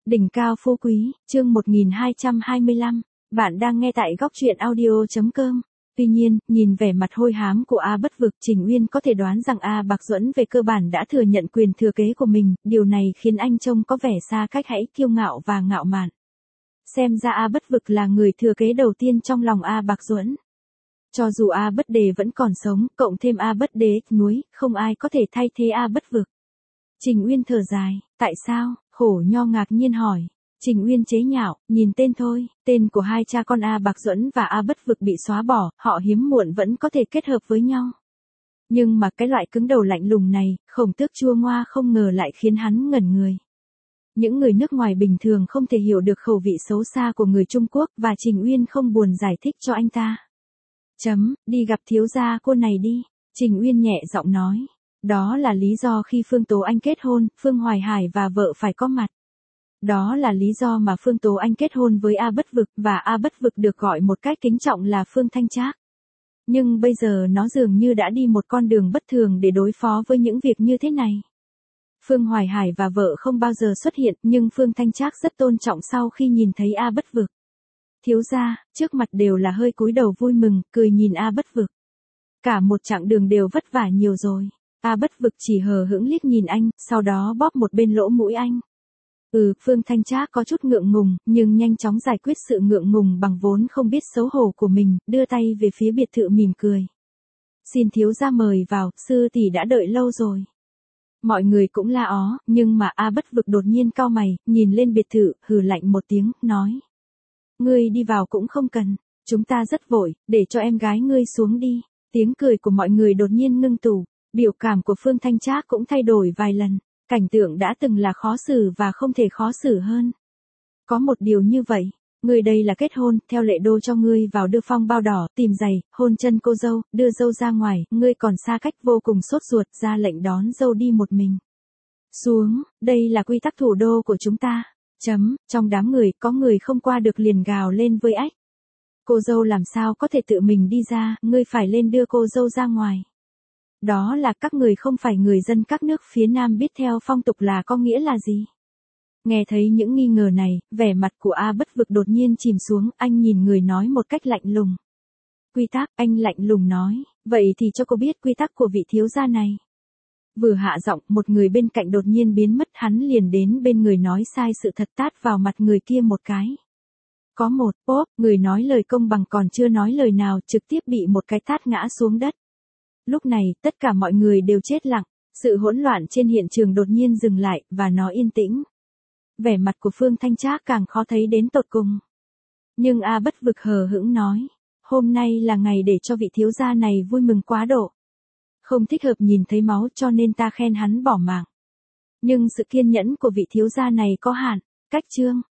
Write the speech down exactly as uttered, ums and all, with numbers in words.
Đỉnh cao phú quý, chương một nghìn hai trăm hai mươi lăm, bạn đang nghe tại góc truyện audio chấm com. Tuy nhiên, nhìn vẻ mặt hôi hám của A Bất Vực, Trình Uyên có thể đoán rằng A Bạc Duẫn về cơ bản đã thừa nhận quyền thừa kế của mình, điều này khiến anh trông có vẻ xa cách hãy kiêu ngạo và ngạo mạn. Xem ra A Bất Vực là người thừa kế đầu tiên trong lòng A Bạc Duẫn. Cho dù A Bất Đề vẫn còn sống, cộng thêm A Bất Đế núi, không ai có thể thay thế A Bất Vực. Trình Uyên thở dài, tại sao? Khổ Nho ngạc nhiên hỏi. Trình Uyên chế nhạo, nhìn tên thôi, tên của hai cha con A Bạc Duẫn và A Bất Vực bị xóa bỏ, họ hiếm muộn vẫn có thể kết hợp với nhau. Nhưng mà cái loại cứng đầu lạnh lùng này, Khổng Tước chua ngoa không ngờ lại khiến hắn ngẩn người. Những người nước ngoài bình thường không thể hiểu được khẩu vị xấu xa của người Trung Quốc và Trình Uyên không buồn giải thích cho anh ta. Chấm, đi gặp thiếu gia cô này đi, Trình Uyên nhẹ giọng nói. Đó là lý do khi Phương Tố Anh kết hôn, Phương Hoài Hải và vợ phải có mặt. Đó là lý do mà Phương Tố Anh kết hôn với A Bất Vực và A Bất Vực được gọi một cách kính trọng là Phương Thanh Trác. Nhưng bây giờ nó dường như đã đi một con đường bất thường để đối phó với những việc như thế này. Phương Hoài Hải và vợ không bao giờ xuất hiện, nhưng Phương Thanh Trác rất tôn trọng sau khi nhìn thấy A Bất Vực. Thiếu gia, trước mặt đều là hơi cúi đầu vui mừng, cười nhìn A Bất Vực. Cả một chặng đường đều vất vả nhiều rồi. A Bất Vực chỉ hờ hững liếc nhìn anh, sau đó bóp một bên lỗ mũi anh. Ừ, Phương Thanh Trác có chút ngượng ngùng, nhưng nhanh chóng giải quyết sự ngượng ngùng bằng vốn không biết xấu hổ của mình, đưa tay về phía biệt thự mỉm cười. Xin thiếu gia mời vào, sư tỷ đã đợi lâu rồi. Mọi người cũng la ó, nhưng mà A Bất Vực đột nhiên cau mày, nhìn lên biệt thự, hừ lạnh một tiếng, nói. Ngươi đi vào cũng không cần, chúng ta rất vội, để cho em gái ngươi xuống đi. Tiếng cười của mọi người đột nhiên ngưng tụ. Biểu cảm của Phương Thanh Trác cũng thay đổi vài lần, cảnh tượng đã từng là khó xử và không thể khó xử hơn. Có một điều như vậy, ngươi đây là kết hôn, theo lệ đô cho ngươi vào đưa phong bao đỏ, tìm giày, hôn chân cô dâu, đưa dâu ra ngoài, ngươi còn xa cách vô cùng sốt ruột, ra lệnh đón dâu đi một mình. Xuống, đây là quy tắc thủ đô của chúng ta. Chấm, trong đám người, có người không qua được liền gào lên với ách. Cô dâu làm sao có thể tự mình đi ra, ngươi phải lên đưa cô dâu ra ngoài. Đó là các người không phải người dân các nước phía Nam biết theo phong tục là có nghĩa là gì. Nghe thấy những nghi ngờ này, vẻ mặt của A Bất Vực đột nhiên chìm xuống, anh nhìn người nói một cách lạnh lùng. Quy tắc, anh lạnh lùng nói, vậy thì cho cô biết quy tắc của vị thiếu gia này. Vừa hạ giọng, một người bên cạnh đột nhiên biến mất, hắn liền đến bên người nói sai sự thật tát vào mặt người kia một cái. Có một, bốp, người nói lời công bằng còn chưa nói lời nào trực tiếp bị một cái tát ngã xuống đất. Lúc này, tất cả mọi người đều chết lặng, sự hỗn loạn trên hiện trường đột nhiên dừng lại, và nó yên tĩnh. Vẻ mặt của Phương Thanh Trác càng khó thấy đến tột cùng. Nhưng A Bất Vực hờ hững nói, hôm nay là ngày để cho vị thiếu gia này vui mừng quá độ. Không thích hợp nhìn thấy máu cho nên ta khen hắn bỏ mạng. Nhưng sự kiên nhẫn của vị thiếu gia này có hạn, cách chương.